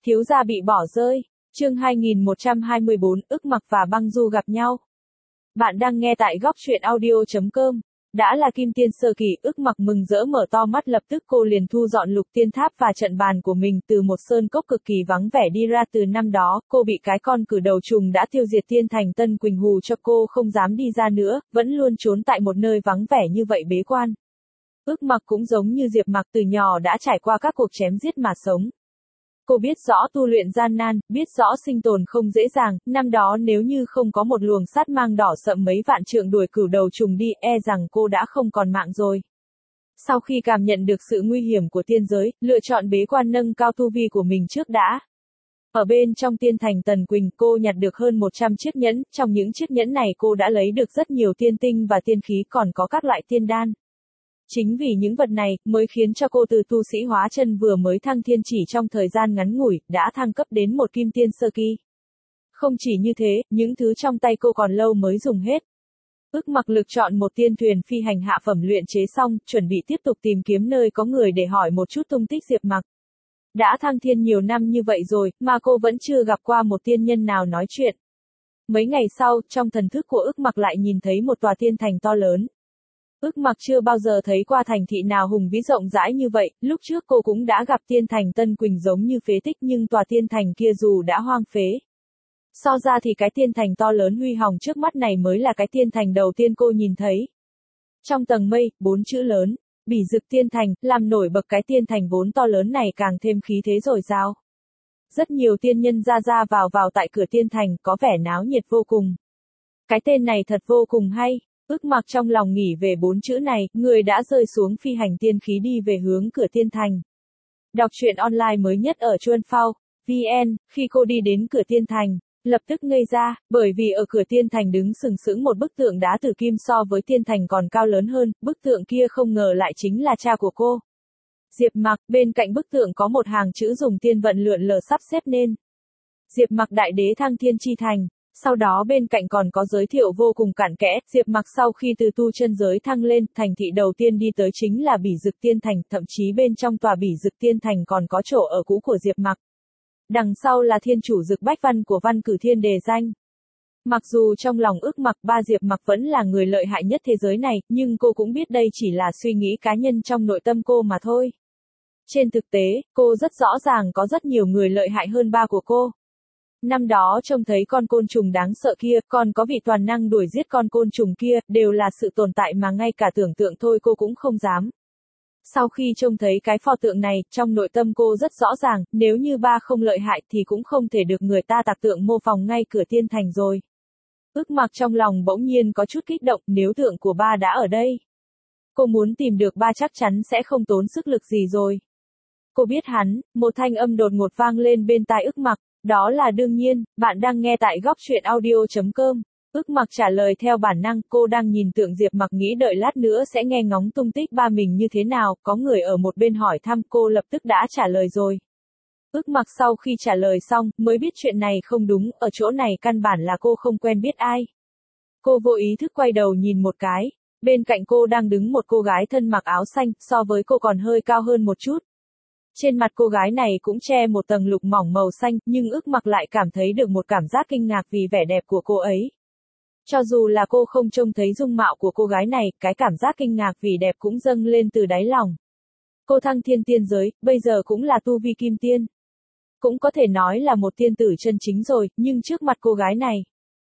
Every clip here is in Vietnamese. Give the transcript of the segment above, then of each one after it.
Thiếu gia bị bỏ rơi. Chương 2124, ức mặc và băng du gặp nhau. Bạn đang nghe tại góc truyện audio.com. Đã là kim tiên sơ kỳ, ức mặc mừng rỡ mở to mắt, lập tức cô liền thu dọn lục tiên tháp và trận bàn của mình từ một sơn cốc cực kỳ vắng vẻ đi ra. Từ năm đó, cô bị cái con cử đầu trùng đã tiêu diệt tiên thành Tân Quỳnh hù cho cô không dám đi ra nữa, vẫn luôn trốn tại một nơi vắng vẻ như vậy bế quan. Ức mặc cũng giống như Diệp Mặc, từ nhỏ đã trải qua các cuộc chém giết mà sống. Cô biết rõ tu luyện gian nan, biết rõ sinh tồn không dễ dàng, năm đó nếu như không có một luồng sát mang đỏ sậm mấy vạn trượng đuổi cửu đầu trùng đi, e rằng cô đã không còn mạng rồi. Sau khi cảm nhận được sự nguy hiểm của tiên giới, lựa chọn bế quan nâng cao tu vi của mình trước đã. Ở bên trong tiên thành Tần Quỳnh, cô nhặt được hơn 100 chiếc nhẫn, trong những chiếc nhẫn này cô đã lấy được rất nhiều tiên tinh và tiên khí, còn có các loại tiên đan. Chính vì những vật này, mới khiến cho cô từ tu sĩ hóa chân vừa mới thăng thiên chỉ trong thời gian ngắn ngủi, đã thăng cấp đến một kim tiên sơ kỳ. Không chỉ như thế, những thứ trong tay cô còn lâu mới dùng hết. Ức mặc lực chọn một tiên thuyền phi hành hạ phẩm luyện chế xong, chuẩn bị tiếp tục tìm kiếm nơi có người để hỏi một chút tung tích Diệp Mặc. Đã thăng thiên nhiều năm như vậy rồi, mà cô vẫn chưa gặp qua một tiên nhân nào nói chuyện. Mấy ngày sau, trong thần thức của ức mặc lại nhìn thấy một tòa tiên thành to lớn. Ức mặc chưa bao giờ thấy qua thành thị nào hùng vĩ rộng rãi như vậy, lúc trước cô cũng đã gặp tiên thành Tân Quỳnh giống như phế tích, nhưng tòa tiên thành kia dù đã hoang phế. So ra thì cái tiên thành to lớn huy hoàng trước mắt này mới là cái tiên thành đầu tiên cô nhìn thấy. Trong tầng mây, 4 chữ lớn, Bỉ Dực Tiên Thành, làm nổi bật cái tiên thành vốn to lớn này càng thêm khí thế dồi dào. Rất nhiều tiên nhân ra ra vào tại cửa tiên thành, có vẻ náo nhiệt vô cùng. Cái tên này thật vô cùng hay. Ức mặc trong lòng nghĩ về 4 chữ này, người đã rơi xuống phi hành tiên khí đi về hướng cửa tiên thành. Đọc truyện online mới nhất ở Chuan Phao, VN, khi cô đi đến cửa tiên thành, lập tức ngây ra, bởi vì ở cửa tiên thành đứng sừng sững một bức tượng đá từ kim so với tiên thành còn cao lớn hơn, bức tượng kia không ngờ lại chính là cha của cô. Diệp Mặc, bên cạnh bức tượng có một hàng chữ dùng tiên vận lượn lờ sắp xếp nên. Diệp Mặc đại đế thăng thiên chi thành. Sau đó bên cạnh còn có giới thiệu vô cùng cặn kẽ, Diệp Mặc sau khi từ tu chân giới thăng lên, thành thị đầu tiên đi tới chính là Bỉ Dực Tiên Thành, thậm chí bên trong tòa Bỉ Dực Tiên Thành còn có chỗ ở cũ của Diệp Mặc. Đằng sau là thiên chủ Dực Bách Văn của Văn Cử Thiên đề danh. Mặc dù trong lòng ức mặc ba Diệp Mặc vẫn là người lợi hại nhất thế giới này, nhưng cô cũng biết đây chỉ là suy nghĩ cá nhân trong nội tâm cô mà thôi. Trên thực tế, cô rất rõ ràng có rất nhiều người lợi hại hơn ba của cô. Năm đó trông thấy con côn trùng đáng sợ kia, còn có vị toàn năng đuổi giết con côn trùng kia, đều là sự tồn tại mà ngay cả tưởng tượng thôi cô cũng không dám. Sau khi trông thấy cái pho tượng này, trong nội tâm cô rất rõ ràng, nếu như ba không lợi hại thì cũng không thể được người ta tạc tượng mô phỏng ngay cửa tiên thành rồi. Ức mặc trong lòng bỗng nhiên có chút kích động, nếu tượng của ba đã ở đây. Cô muốn tìm được ba chắc chắn sẽ không tốn sức lực gì rồi. Cô biết hắn, một thanh âm đột ngột vang lên bên tai ức mặc. Đó là đương nhiên, bạn đang nghe tại góc truyện audio.com. Ức mặc trả lời theo bản năng, cô đang nhìn tượng Diệp Mặc nghĩ đợi lát nữa sẽ nghe ngóng tung tích ba mình như thế nào, có người ở một bên hỏi thăm cô lập tức đã trả lời rồi. Ức mặc sau khi trả lời xong, mới biết chuyện này không đúng, ở chỗ này căn bản là cô không quen biết ai. Cô vô ý thức quay đầu nhìn một cái, bên cạnh cô đang đứng một cô gái thân mặc áo xanh, so với cô còn hơi cao hơn một chút. Trên mặt cô gái này cũng che một tầng lục mỏng màu xanh, nhưng ức mặc lại cảm thấy được một cảm giác kinh ngạc vì vẻ đẹp của cô ấy. Cho dù là cô không trông thấy dung mạo của cô gái này, cái cảm giác kinh ngạc vì đẹp cũng dâng lên từ đáy lòng. Cô thăng thiên tiên giới, bây giờ cũng là tu vi kim tiên. Cũng có thể nói là một tiên tử chân chính rồi, nhưng trước mặt cô gái này,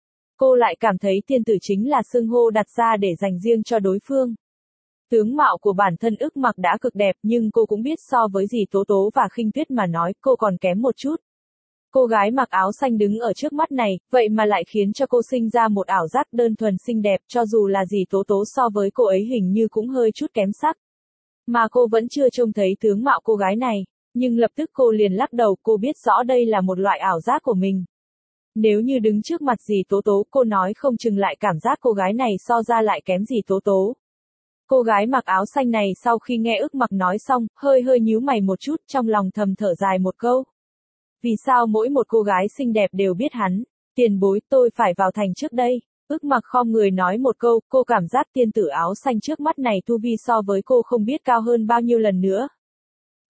cô lại cảm thấy tiên tử chính là xưng hô đặt ra để dành riêng cho đối phương. Tướng mạo của bản thân ức mặc đã cực đẹp, nhưng cô cũng biết so với dì Tố Tố và Khinh Tuyết mà nói, cô còn kém một chút. Cô gái mặc áo xanh đứng ở trước mắt này, vậy mà lại khiến cho cô sinh ra một ảo giác đơn thuần xinh đẹp, cho dù là dì Tố Tố so với cô ấy hình như cũng hơi chút kém sắc. Mà cô vẫn chưa trông thấy tướng mạo cô gái này, nhưng lập tức cô liền lắc đầu, cô biết rõ đây là một loại ảo giác của mình. Nếu như đứng trước mặt dì Tố Tố, cô nói không chừng lại cảm giác cô gái này so ra lại kém dì Tố Tố. Cô gái mặc áo xanh này sau khi nghe ức mặc nói xong, hơi nhíu mày một chút, trong lòng thầm thở dài một câu. Vì sao mỗi một cô gái xinh đẹp đều biết hắn? Tiền bối, tôi phải vào thành trước đây. Ức mặc khom người nói một câu, cô cảm giác tiên tử áo xanh trước mắt này tu vi so với cô không biết cao hơn bao nhiêu lần nữa.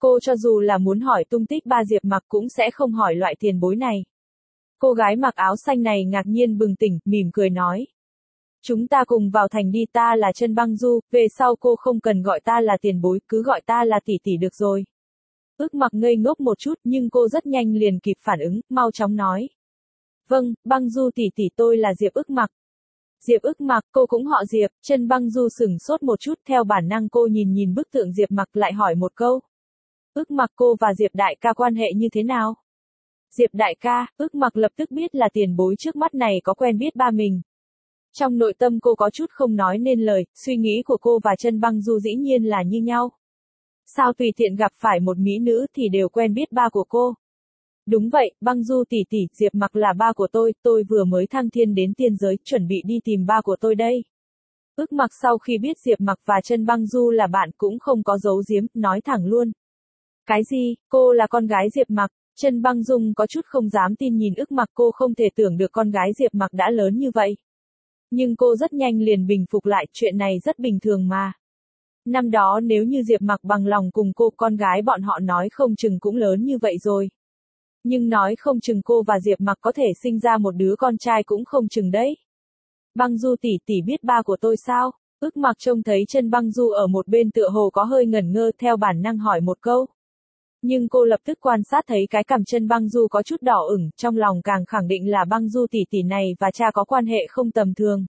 cô cho dù là muốn hỏi tung tích ba Diệp Mặc cũng sẽ không hỏi loại tiền bối này. Cô gái mặc áo xanh này ngạc nhiên bừng tỉnh, mỉm cười nói. Chúng ta cùng vào thành đi, ta là Chân Băng Du, về sau cô không cần gọi ta là tiền bối, cứ gọi ta là tỷ tỷ được rồi. Ước Mặc ngây ngốc một chút nhưng cô rất nhanh liền kịp phản ứng, mau chóng nói. Vâng, Băng Du tỷ tỷ, tôi là Diệp Ước Mặc. Diệp Ước Mặc, cô cũng họ Diệp. Chân Băng Du sửng sốt một chút, theo bản năng cô nhìn bức tượng Diệp Mặc lại hỏi một câu. Ước Mặc, cô và Diệp đại ca quan hệ như thế nào? Diệp đại ca, Ước Mặc lập tức biết là tiền bối trước mắt này có quen biết ba mình. Trong nội tâm cô có chút không nói nên lời, suy nghĩ của cô và Chân Băng Du dĩ nhiên là như nhau. Sao tùy tiện gặp phải một mỹ nữ thì đều quen biết ba của cô? Đúng vậy, Băng Du tỷ tỷ, Diệp Mặc là ba của tôi vừa mới thăng thiên đến tiên giới, chuẩn bị đi tìm ba của tôi đây. Ước Mặc sau khi biết Diệp Mặc và Chân Băng Du là bạn cũng không có giấu giếm, nói thẳng luôn. Cái gì, cô là con gái Diệp Mặc? Chân Băng Dung có chút không dám tin nhìn Ước Mặc, cô không thể tưởng được con gái Diệp Mặc đã lớn như vậy. Nhưng cô rất nhanh liền bình phục lại, chuyện này rất bình thường mà. Năm đó nếu như Diệp Mặc bằng lòng cùng cô, con gái bọn họ nói không chừng cũng lớn như vậy rồi. Nhưng nói không chừng cô và Diệp Mặc có thể sinh ra một đứa con trai cũng không chừng đấy. Băng Du tỷ tỷ biết ba của tôi sao? Ước Mặc trông thấy Chân Băng Du ở một bên tựa hồ có hơi ngẩn ngơ, theo bản năng hỏi một câu. Nhưng cô lập tức quan sát thấy cái cằm Chân Băng Du có chút đỏ ửng, trong lòng càng khẳng định là Băng Du tỷ tỷ này và cha có quan hệ không tầm thường.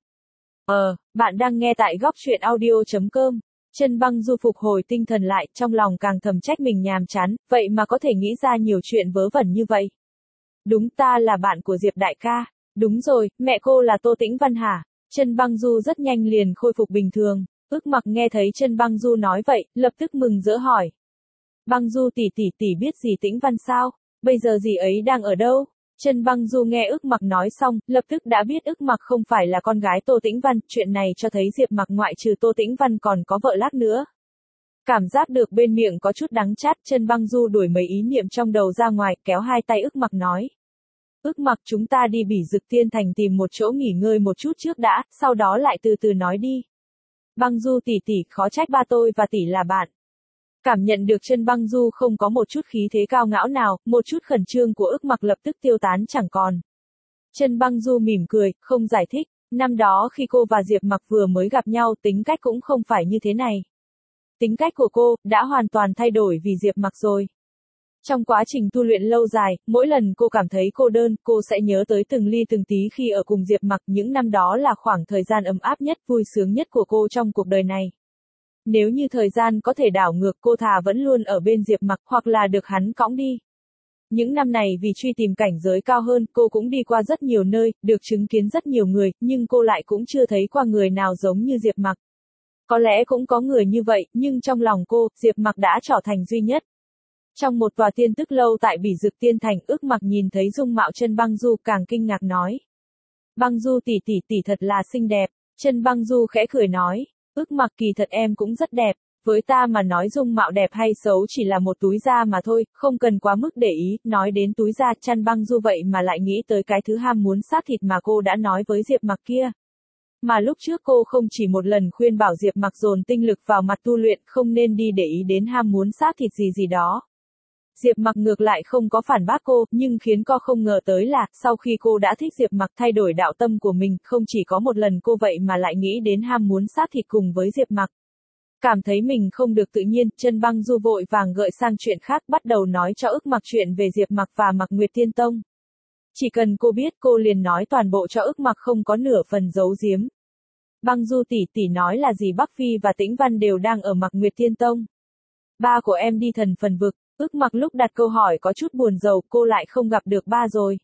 Bạn đang nghe tại góc truyện audio.com. Chân Băng Du phục hồi tinh thần lại, trong lòng càng thầm trách mình nhàm chán, vậy mà có thể nghĩ ra nhiều chuyện vớ vẩn như vậy. Đúng, ta là bạn của Diệp đại ca. Đúng rồi, mẹ cô là Tô Tĩnh Văn hả? Chân Băng Du rất nhanh liền khôi phục bình thường. Ước Mặc nghe thấy Chân Băng Du nói vậy, lập tức mừng rỡ hỏi. Băng Du tỷ biết gì Tĩnh Văn sao? Bây giờ dì ấy đang ở đâu? Chân Băng Du nghe Ước Mặc nói xong, lập tức đã biết Ước Mặc không phải là con gái Tô Tĩnh Văn, chuyện này cho thấy Diệp Mặc ngoại trừ Tô Tĩnh Văn còn có vợ lác nữa. Cảm giác được bên miệng có chút đắng chát, Chân Băng Du đuổi mấy ý niệm trong đầu ra ngoài, kéo hai tay Ước Mặc nói. Ước Mặc, chúng ta đi Bỉ Dực Tiên Thành tìm một chỗ nghỉ ngơi một chút trước đã, sau đó lại từ từ nói đi. Băng Du tỷ, khó trách ba tôi và tỷ là bạn. Cảm nhận được Chân Băng Du không có một chút khí thế cao ngạo nào, một chút khẩn trương của Ước Mặc lập tức tiêu tán chẳng còn. Chân Băng Du mỉm cười, không giải thích, năm đó khi cô và Diệp Mặc vừa mới gặp nhau, tính cách cũng không phải như thế này. Tính cách của cô đã hoàn toàn thay đổi vì Diệp Mặc rồi. Trong quá trình tu luyện lâu dài, mỗi lần cô cảm thấy cô đơn, cô sẽ nhớ tới từng ly từng tí khi ở cùng Diệp Mặc, những năm đó là khoảng thời gian ấm áp nhất, vui sướng nhất của cô trong cuộc đời này. Nếu như thời gian có thể đảo ngược, cô thà vẫn luôn ở bên Diệp Mặc hoặc là được hắn cõng đi. Những năm này vì truy tìm cảnh giới cao hơn, cô cũng đi qua rất nhiều nơi, được chứng kiến rất nhiều người, nhưng cô lại cũng chưa thấy qua người nào giống như Diệp Mặc. Có lẽ cũng có người như vậy, nhưng trong lòng cô, Diệp Mặc đã trở thành duy nhất. Trong một tòa tiên tức lâu tại Bỉ Dực Tiên Thành, Ước Mặc nhìn thấy dung mạo Chân Băng Du càng kinh ngạc nói. Băng Du tỷ thật là xinh đẹp. Chân Băng Du khẽ cười nói. Ước Mặc, kỳ thật em cũng rất đẹp. Với ta mà nói dung mạo đẹp hay xấu chỉ là một túi da mà thôi, không cần quá mức để ý. Nói đến túi da, Chân Băng Du vậy mà lại nghĩ tới cái thứ ham muốn xác thịt mà cô đã nói với Diệp Mặc kia. Mà lúc trước cô không chỉ một lần khuyên bảo Diệp Mặc dồn tinh lực vào mặt tu luyện, không nên đi để ý đến ham muốn xác thịt gì đó. Diệp Mặc ngược lại không có phản bác cô, nhưng khiến cô không ngờ tới là, sau khi cô đã thích Diệp Mặc thay đổi đạo tâm của mình, không chỉ có một lần cô vậy mà lại nghĩ đến ham muốn xác thịt cùng với Diệp Mặc. Cảm thấy mình không được tự nhiên, Chân Băng Du vội vàng gợi sang chuyện khác, bắt đầu nói cho Ước Mặc chuyện về Diệp Mặc và Mặc Nguyệt Tiên Tông. Chỉ cần cô biết, cô liền nói toàn bộ cho Ước Mặc, không có nửa phần giấu giếm. Băng Du tỷ nói là gì? Bắc Phi và Tĩnh Văn đều đang ở Mặc Nguyệt Tiên Tông. Ba của em đi Thần Phần Vực. Ước Mặc lúc đặt câu hỏi có chút buồn rầu, cô lại không gặp được ba rồi.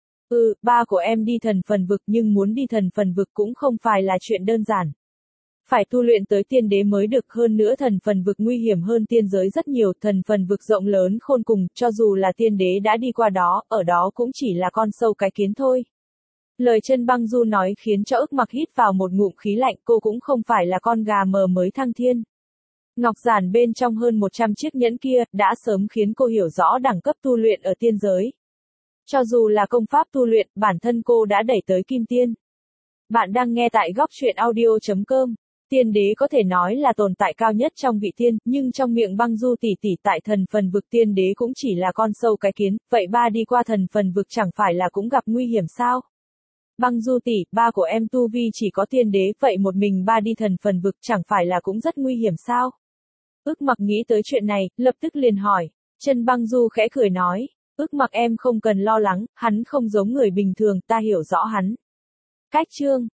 Ba của em đi Thần Phần Vực, nhưng muốn đi Thần Phần Vực cũng không phải là chuyện đơn giản. Phải tu luyện tới tiên đế mới được, hơn nữa Thần Phần Vực nguy hiểm hơn tiên giới rất nhiều, Thần Phần Vực rộng lớn khôn cùng, cho dù là tiên đế đã đi qua đó, ở đó cũng chỉ là con sâu cái kiến thôi. Lời Chân Băng Du nói khiến cho Ước Mặc hít vào một ngụm khí lạnh, cô cũng không phải là con gà mờ mới thăng thiên. Ngọc giản bên trong hơn 100 chiếc nhẫn kia, đã sớm khiến cô hiểu rõ đẳng cấp tu luyện ở tiên giới. Cho dù là công pháp tu luyện, bản thân cô đã đẩy tới kim tiên. Bạn đang nghe tại góc truyện audio.com. Tiên đế có thể nói là tồn tại cao nhất trong vị tiên, nhưng trong miệng băng du tỷ tỷ tại thần phần vực tiên đế cũng chỉ là con sâu cái kiến, vậy ba đi qua thần phần vực chẳng phải là cũng gặp nguy hiểm sao? Băng du tỷ, ba của em tu vi chỉ có tiên đế, vậy một mình ba đi thần phần vực chẳng phải là cũng rất nguy hiểm sao? Ước Mặc nghĩ tới chuyện này, lập tức liền hỏi. Chân băng du khẽ cười nói, Ước Mặc em không cần lo lắng, hắn không giống người bình thường, ta hiểu rõ hắn. Cách chương